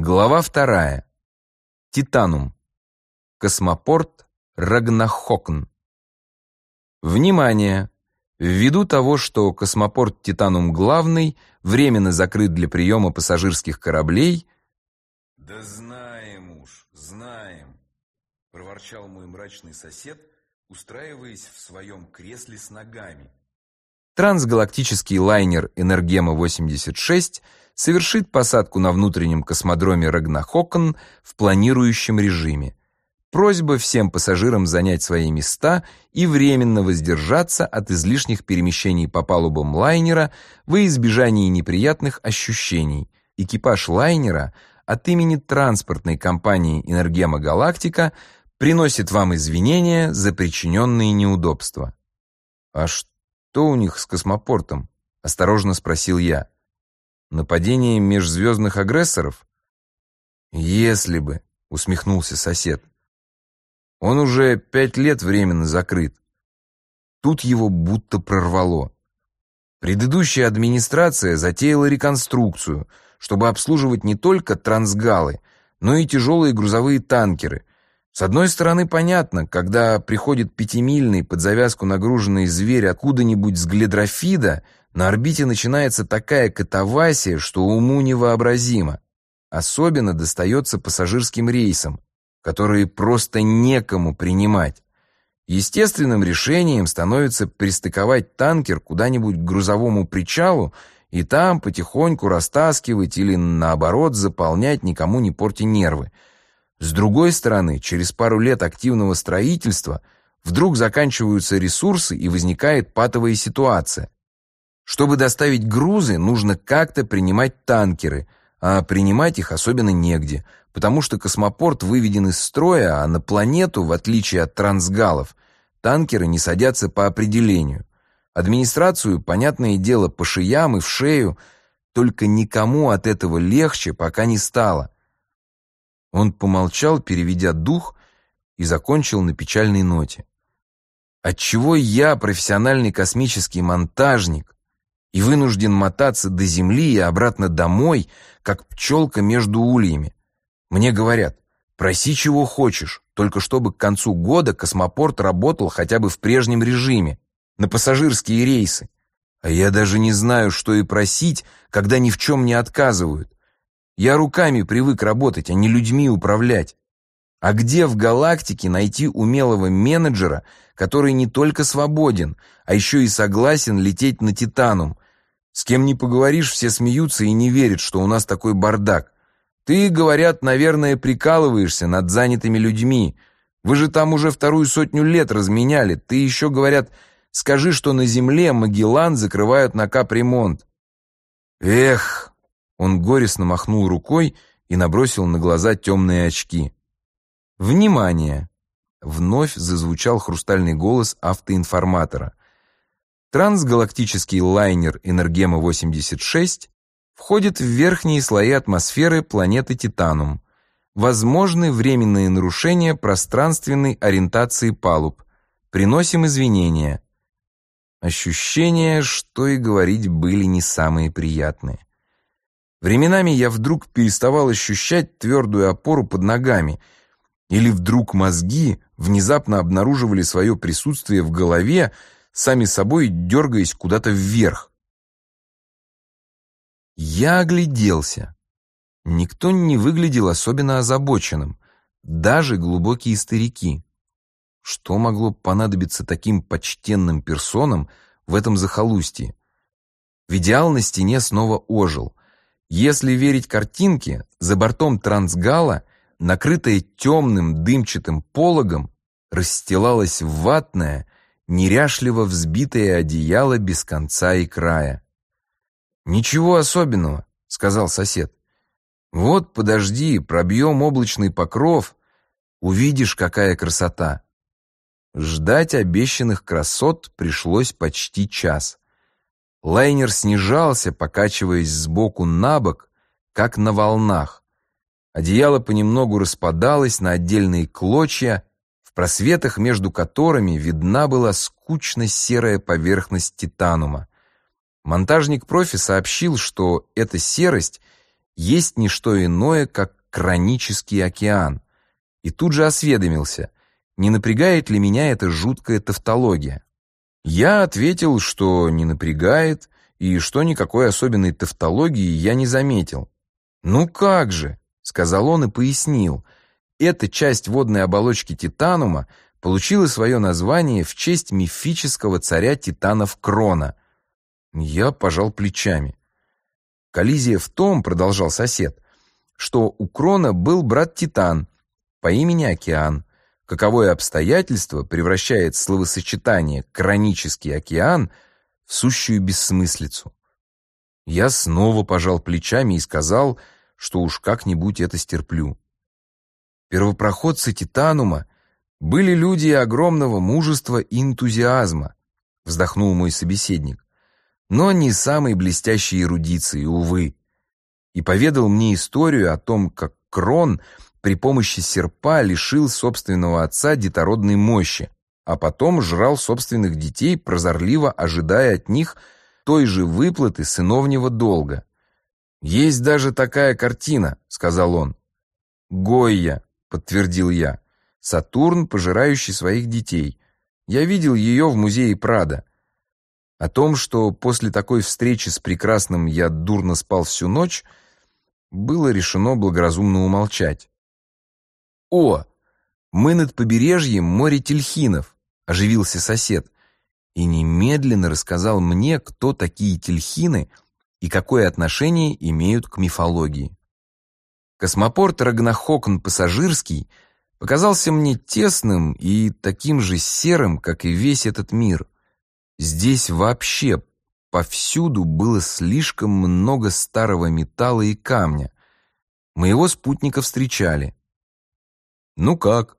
Глава 2. Титанум. Космопорт Рагнахокн. Внимание! Ввиду того, что космопорт Титанум главный временно закрыт для приема пассажирских кораблей... «Да знаем уж, знаем», — проворчал мой мрачный сосед, устраиваясь в своем кресле с ногами. Трансгалактический лайнер «Энергема-86» совершит посадку на внутреннем космодроме Рагнахокн в планирующем режиме. Просьба всем пассажирам занять свои места и временно воздержаться от излишних перемещений по палубам лайнера во избежание неприятных ощущений. Экипаж лайнера от имени транспортной компании «Энергема Галактика» приносит вам извинения за причиненные неудобства. «А что у них с космопортом?» — осторожно спросил я. «Нападение межзвездных агрессоров?» «Если бы», — усмехнулся сосед. «Он уже 5 лет временно закрыт». Тут его будто прорвало. Предыдущая администрация затеяла реконструкцию, чтобы обслуживать не только трансгалы, но и тяжелые грузовые танкеры. С одной стороны, понятно, когда приходит 5-мильный под завязку нагруженный зверь откуда-нибудь с Гледрофида, на орбите начинается такая катавасия, что уму невообразимо. Особенно достается пассажирским рейсам, которые просто некому принимать. Естественным решением становится пристыковать танкер куда-нибудь к грузовому причалу и там потихоньку растаскивать или, наоборот, заполнять, никому не портя нервы. С другой стороны, через пару лет активного строительства вдруг заканчиваются ресурсы и возникает патовая ситуация. Чтобы доставить грузы, нужно как-то принимать танкеры, а принимать их особенно негде, потому что космопорт выведен из строя, а на планету, в отличие от трансгалов, танкеры не садятся по определению. Администрацию, понятное дело, по шеям и в шею, только никому от этого легче пока не стало. Он помолчал, переведя дух, и закончил на печальной ноте. Отчего я, профессиональный космический монтажник, и вынужден мотаться до Земли и обратно домой, как пчелка между ульями? Мне говорят, проси чего хочешь, только чтобы к концу года космопорт работал хотя бы в прежнем режиме, на пассажирские рейсы. А я даже не знаю, что и просить, когда ни в чем не отказывают. Я руками привык работать, а не людьми управлять. А где в галактике найти умелого менеджера, который не только свободен, а еще и согласен лететь на Титанум? С кем ни поговоришь, все смеются и не верят, что у нас такой бардак. Ты, говорят, наверное, прикалываешься над занятыми людьми. Вы же там уже 200 лет разменяли. Ты еще, говорят, скажи, что на Земле Магеллан закрывают на капремонт. Эх! Он горестно махнул рукой и набросил на глаза темные очки. «Внимание!» — вновь зазвучал хрустальный голос автоинформатора. Трансгалактический лайнер «Энергема-86» входит в верхние слои атмосферы планеты Титанум. Возможны временные нарушения пространственной ориентации палуб. Приносим извинения. Ощущения, что и говорить, были не самые приятные. Временами я вдруг переставал ощущать твердую опору под ногами, или вдруг мозги внезапно обнаруживали свое присутствие в голове, сами собой дергаясь куда-то вверх. Я огляделся. Никто не выглядел особенно озабоченным, даже глубокие старики. Что могло понадобиться таким почтенным персонам в этом захолустье? Видеал на стене снова ожил. Если верить картинке, за бортом трансгала, накрытая темным дымчатым пологом, расстилалось ватное, неряшливо взбитое одеяло без конца и края. «Ничего особенного», — сказал сосед. «Вот, подожди, пробьем облачный покров, увидишь, какая красота». Ждать обещанных красот пришлось почти час. Лайнер снижался, покачиваясь сбоку на бок, как на волнах. Одеяло понемногу распадалось на отдельные клочья, в просветах между которыми видна была скучно-серая поверхность Титанума. Монтажник-профи сообщил, что эта серость есть не что иное, как Кронический океан. И тут же осведомился, не напрягает ли меня эта жуткая тавтология. Я ответил, что не напрягает, и что никакой особенной тавтологии я не заметил. «Ну как же», — сказал он и пояснил, эта часть водной оболочки Титанума получила свое название в честь мифического царя Титанов Крона. Я пожал плечами. «Коллизия в том, — продолжал сосед, — что у Крона был брат Титан по имени Океан. Каковое обстоятельство превращает словосочетание «Кронический океан» в сущую бессмыслицу». Я снова пожал плечами и сказал, что уж как-нибудь это стерплю. Первопроходцы Титанума были люди огромного мужества и энтузиазма, вздохнул мой собеседник, но не самой блестящей эрудиции, увы, и поведал мне историю о том, как Крон при помощи серпа лишил собственного отца детородной мощи, а потом жрал собственных детей, прозорливо ожидая от них той же выплаты сыновнего долга. «Есть даже такая картина», — сказал он. «Гойя», — подтвердил я, — «Сатурн, пожирающий своих детей. Я видел ее в музее Прадо». О том, что после такой встречи с прекрасным я дурно спал всю ночь, было решено благоразумно умолчать. «О, мы над побережьем моря Тельхинов», — оживился сосед, и немедленно рассказал мне, кто такие тельхины и какое отношение имеют к мифологии. Космопорт Рагнахокн-Пассажирский показался мне тесным и таким же серым, как и весь этот мир. Здесь вообще повсюду было слишком много старого металла и камня. Моего спутника встречали. «Ну как?»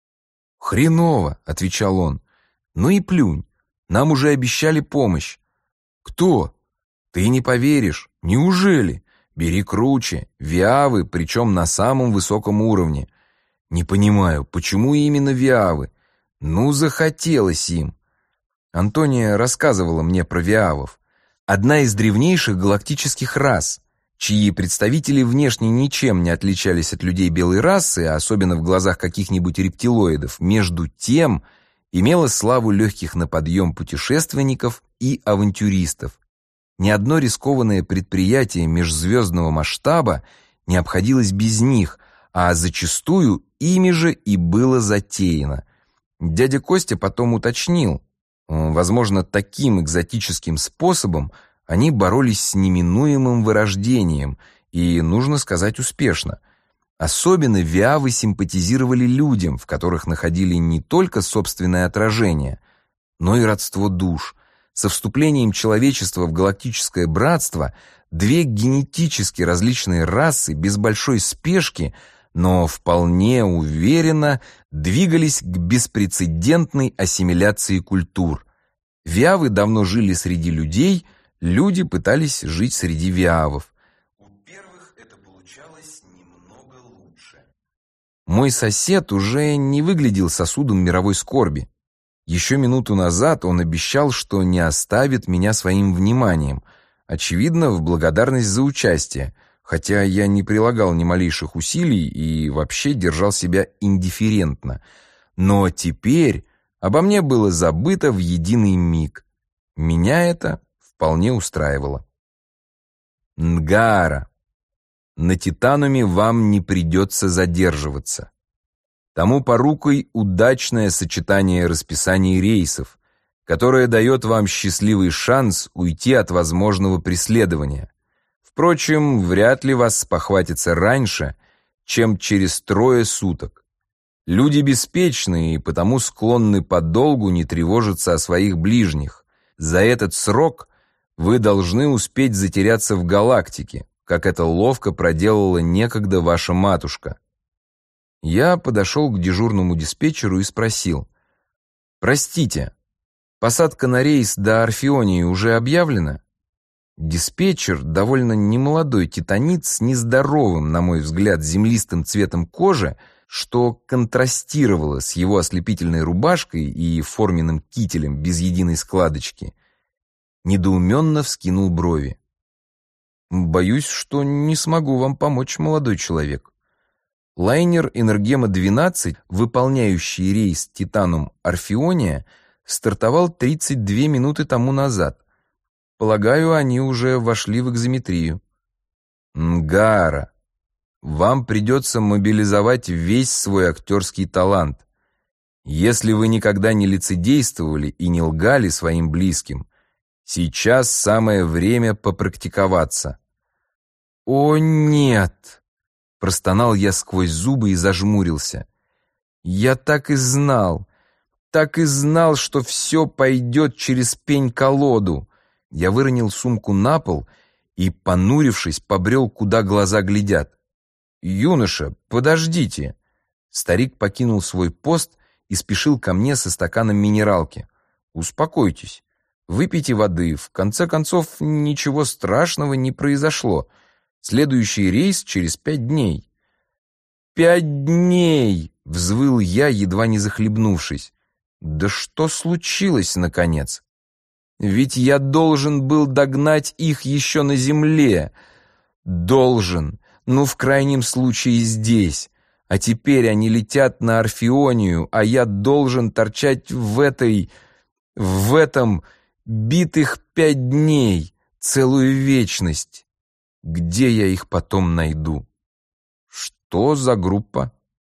«Хреново», — отвечал он. «Ну и плюнь, нам уже обещали помощь». «Кто?» «Ты не поверишь. Неужели? Бери круче. Виавы, причем на самом высоком уровне». «Не понимаю, почему именно виавы?» «Ну, захотелось им». Антония рассказывала мне про виавов. Одна из древнейших галактических рас, чьи представители внешне ничем не отличались от людей белой расы, особенно в глазах каких-нибудь рептилоидов, между тем имела славу легких на подъем путешественников и авантюристов. Ни одно рискованное предприятие межзвездного масштаба не обходилось без них, а зачастую ими же и было затеяно. Дядя Костя потом уточнил, возможно, таким экзотическим способом они боролись с неминуемым вырождением, и, нужно сказать, успешно. Особенно виавы симпатизировали людям, в которых находили не только собственное отражение, но и родство душ. Со вступлением человечества в галактическое братство две генетически различные расы без большой спешки, но вполне уверенно двигались к беспрецедентной ассимиляции культур. Виавы давно жили среди людей, люди пытались жить среди виавов. У первых это получалось немного лучше. Мой сосед уже не выглядел сосудом мировой скорби. Еще минуту назад он обещал, что не оставит меня своим вниманием, очевидно, в благодарность за участие, хотя я не прилагал ни малейших усилий и вообще держал себя индифферентно. Но теперь обо мне было забыто в единый миг. Меня это вполне устраивало. Нгаара. На Титануме вам не придется задерживаться. Тому порукой удачное сочетание расписаний рейсов, которое дает вам счастливый шанс уйти от возможного преследования. Впрочем, вряд ли вас спохватится раньше, чем через 3 суток. Люди беспечны и потому склонны подолгу не тревожиться о своих ближних. За этот срок вы должны успеть затеряться в галактике, как это ловко проделала некогда ваша матушка. Я подошел к дежурному диспетчеру и спросил: «Простите, посадка на рейс до Орфеонии уже объявлена?» Диспетчер, довольно немолодой титанит с нездоровым, на мой взгляд, землистым цветом кожи, что контрастировало с его ослепительной рубашкой и форменным кителем без единой складочки, недоуменно вскинул брови. Боюсь, что не смогу вам помочь, молодой человек. Лайнер «Энергема-12», выполняющий рейс «Титанум-Орфеония», стартовал 32 минуты тому назад. Полагаю, они уже вошли в экзометрию. Нгара, вам придется мобилизовать весь свой актерский талант. Если вы никогда не лицедействовали и не лгали своим близким, сейчас самое время попрактиковаться. «О, нет!» — простонал я сквозь зубы и зажмурился. «Я так и знал, что все пойдет через пень-колоду». Я выронил сумку на пол и, понурившись, побрел, куда глаза глядят. «Юноша, подождите!» Старик покинул свой пост и спешил ко мне со стаканом минералки. «Успокойтесь, выпейте воды, в конце концов, ничего страшного не произошло. Следующий рейс через 5 дней». 5 дней!» — взвыл я, едва не захлебнувшись. «Да что случилось, наконец? Ведь я должен был догнать их еще на земле. Должен, ну, в крайнем случае, здесь. А теперь они летят на Орфеонию, а я должен торчать в этом битых 5 дней, целую вечность. Где я их потом найду?» «Что за группа?»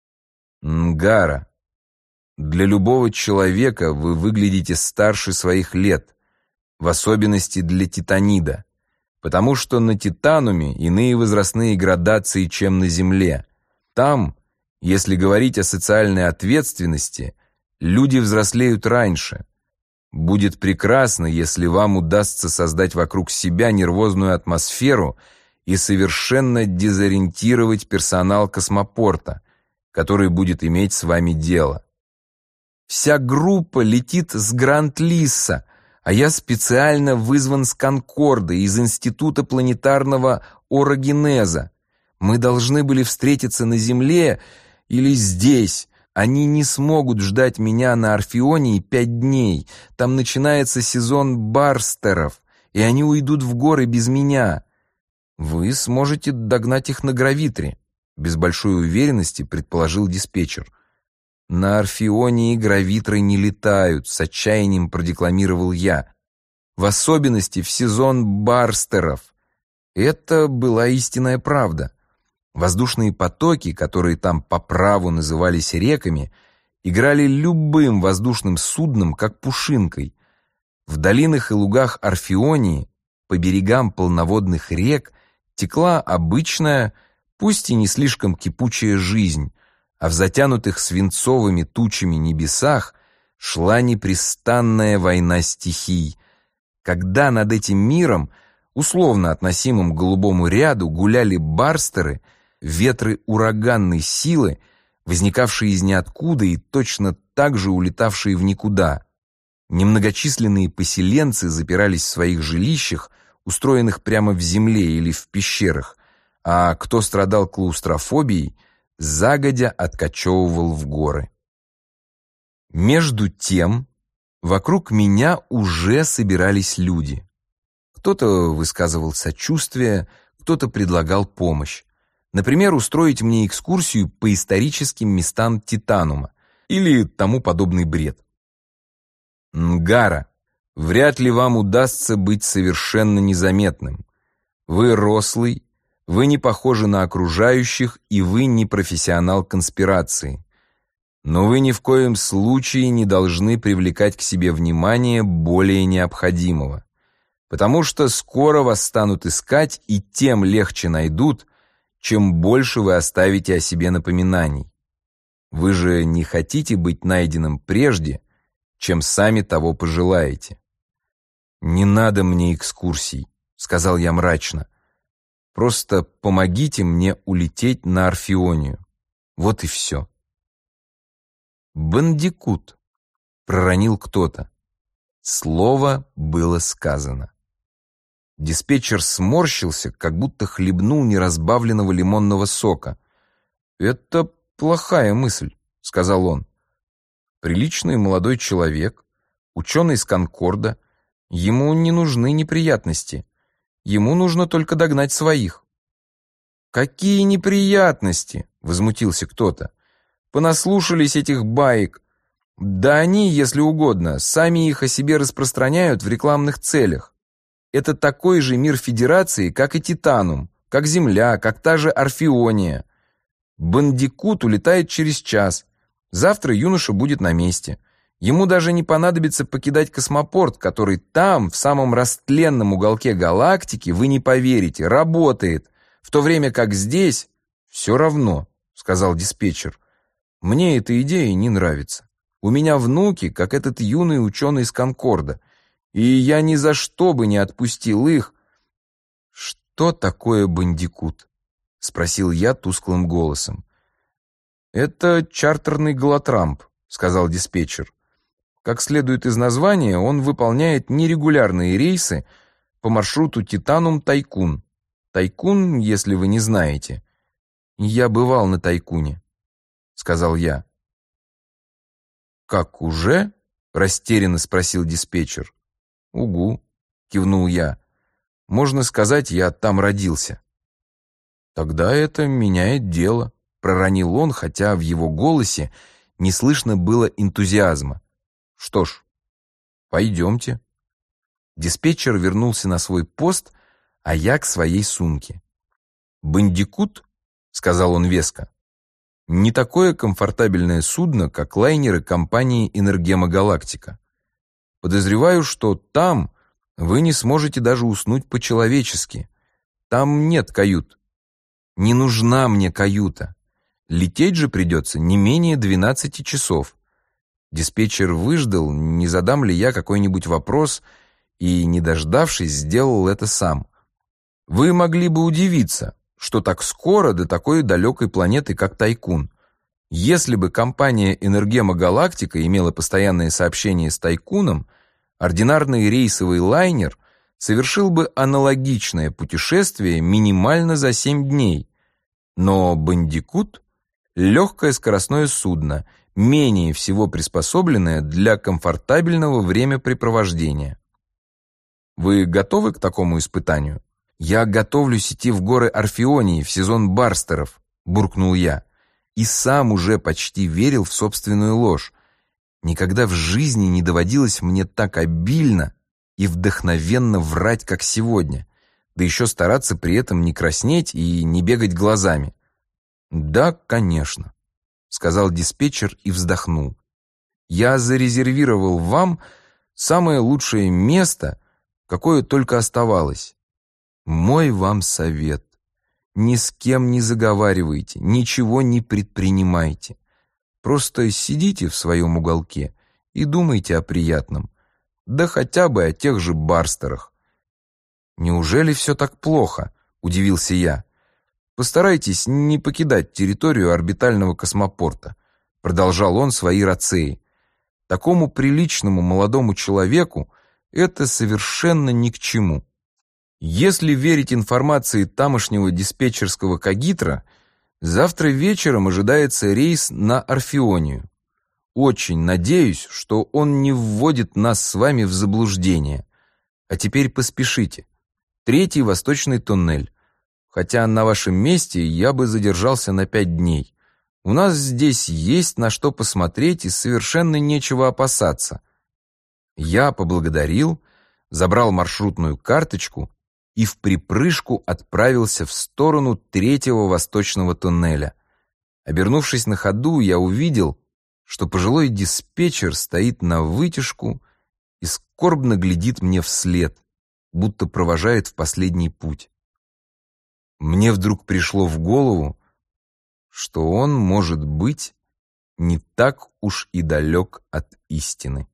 «Нгара. Для любого человека вы выглядите старше своих лет, в особенности для титанида, потому что на Титануме иные возрастные градации, чем на Земле. Там, если говорить о социальной ответственности, люди взрослеют раньше. Будет прекрасно, если вам удастся создать вокруг себя нервозную атмосферу и совершенно дезориентировать персонал космопорта, который будет иметь с вами дело. Вся группа летит с Гранд-Лисса, а я специально вызван с Конкорда из Института планетарного орогенеза. Мы должны были встретиться на Земле или здесь. Они не смогут ждать меня на Орфеонии 5 дней. Там начинается сезон барстеров, и они уйдут в горы без меня. Вы сможете догнать их на гравитре, без большой уверенности предположил диспетчер. «На Орфеонии гравитры не летают», — с отчаянием продекламировал я. «В особенности в сезон барстеров». Это была истинная правда. Воздушные потоки, которые там по праву назывались реками, играли любым воздушным судном, как пушинкой. В долинах и лугах Орфеонии, по берегам полноводных рек, текла обычная, пусть и не слишком кипучая жизнь, а в затянутых свинцовыми тучами небесах шла непрестанная война стихий. Когда над этим миром, условно относимым к голубому ряду, гуляли барстеры, ветры ураганной силы, возникавшие из ниоткуда и точно так же улетавшие в никуда. Немногочисленные поселенцы запирались в своих жилищах, устроенных прямо в земле или в пещерах, а кто страдал клаустрофобией, загодя откачевывал в горы. Между тем, вокруг меня уже собирались люди. Кто-то высказывал сочувствие, кто-то предлагал помощь. Например, устроить мне экскурсию по историческим местам Титанума или тому подобный бред. «Нгара, вряд ли вам удастся быть совершенно незаметным. Вы рослый, вы не похожи на окружающих, и вы не профессионал конспирации. Но вы ни в коем случае не должны привлекать к себе внимание более необходимого, потому что скоро вас станут искать и тем легче найдут, чем больше вы оставите о себе напоминаний. Вы же не хотите быть найденным прежде, чем сами того пожелаете». «Не надо мне экскурсий», — сказал я мрачно. «Просто помогите мне улететь на Орфеонию. Вот и все». «Бандикут», — проронил кто-то. Слово было сказано. Диспетчер сморщился, как будто хлебнул неразбавленного лимонного сока. «Это плохая мысль», — сказал он. «Приличный молодой человек, ученый с Конкорда, ему не нужны неприятности. Ему нужно только догнать своих». «Какие неприятности!» — возмутился кто-то. «Понаслушались этих баек. Да они, если угодно, сами их о себе распространяют в рекламных целях. Это такой же мир Федерации, как и Титанум, как Земля, как та же Орфеония. Бандикут улетает через час. Завтра юноша будет на месте. Ему даже не понадобится покидать космопорт, который там, в самом растленном уголке галактики, вы не поверите, работает, в то время как здесь все равно», — сказал диспетчер. «Мне эта идея не нравится. У меня внуки, как этот юный ученый из Конкорда, и я ни за что бы не отпустил их». «Что такое бандикут?» — спросил я тусклым голосом. «Это чартерный голотрамп», — сказал диспетчер. «Как следует из названия, он выполняет нерегулярные рейсы по маршруту Титанум-Тайкун. Тайкун, если вы не знаете». «Я бывал на Тайкуне», — сказал я. «Как, уже?» — растерянно спросил диспетчер. «Угу», — кивнул я. «Можно сказать, я там родился». «Тогда это меняет дело», — проронил он, хотя в его голосе не слышно было энтузиазма. «Что ж, пойдемте». Диспетчер вернулся на свой пост, а я к своей сумке. «Бандикут», — сказал он веско, — «не такое комфортабельное судно, как лайнеры компании «Энергема Галактика». Подозреваю, что там вы не сможете даже уснуть по-человечески. Там нет кают. Не нужна мне каюта. Лететь же придется не менее 12 часов». Диспетчер выждал, не задам ли я какой-нибудь вопрос, и, не дождавшись, сделал это сам. «Вы могли бы удивиться, что так скоро до такой далекой планеты, как Тайкун. Если бы компания «Энергема Галактика» имела постоянные сообщения с Тайкуном, ординарный рейсовый лайнер совершил бы аналогичное путешествие минимально за 7 дней. Но «Бандикут» — легкое скоростное судно, менее всего приспособленное для комфортабельного времяпрепровождения. Вы готовы к такому испытанию? «Я готовлюсь идти в горы Орфеонии в сезон барстеров», — буркнул я, и сам уже почти верил в собственную ложь. Никогда в жизни не доводилось мне так обильно и вдохновенно врать, как сегодня, да еще стараться при этом не краснеть и не бегать глазами. «Да, конечно», — сказал диспетчер и вздохнул. «Я зарезервировал вам самое лучшее место, какое только оставалось. Мой вам совет: ни с кем не заговаривайте, ничего не предпринимайте. Просто сидите в своем уголке и думайте о приятном, да хотя бы о тех же барстерах». «Неужели все так плохо?» — удивился я. «Постарайтесь не покидать территорию орбитального космопорта», — продолжал он свои рацеи. «Такому приличному молодому человеку это совершенно ни к чему. Если верить информации тамошнего диспетчерского кагитра, завтра вечером ожидается рейс на Орфеонию. Очень надеюсь, что он не вводит нас с вами в заблуждение. А теперь поспешите. 3-й восточный туннель. Хотя на вашем месте я бы задержался на 5 дней. У нас здесь есть на что посмотреть и совершенно нечего опасаться». Я поблагодарил, забрал маршрутную карточку и вприпрыжку отправился в сторону 3-го восточного туннеля. Обернувшись на ходу, я увидел, что пожилой диспетчер стоит на вытяжку и скорбно глядит мне вслед, будто провожает в последний путь. Мне вдруг пришло в голову, что он, может быть, не так уж и далек от истины.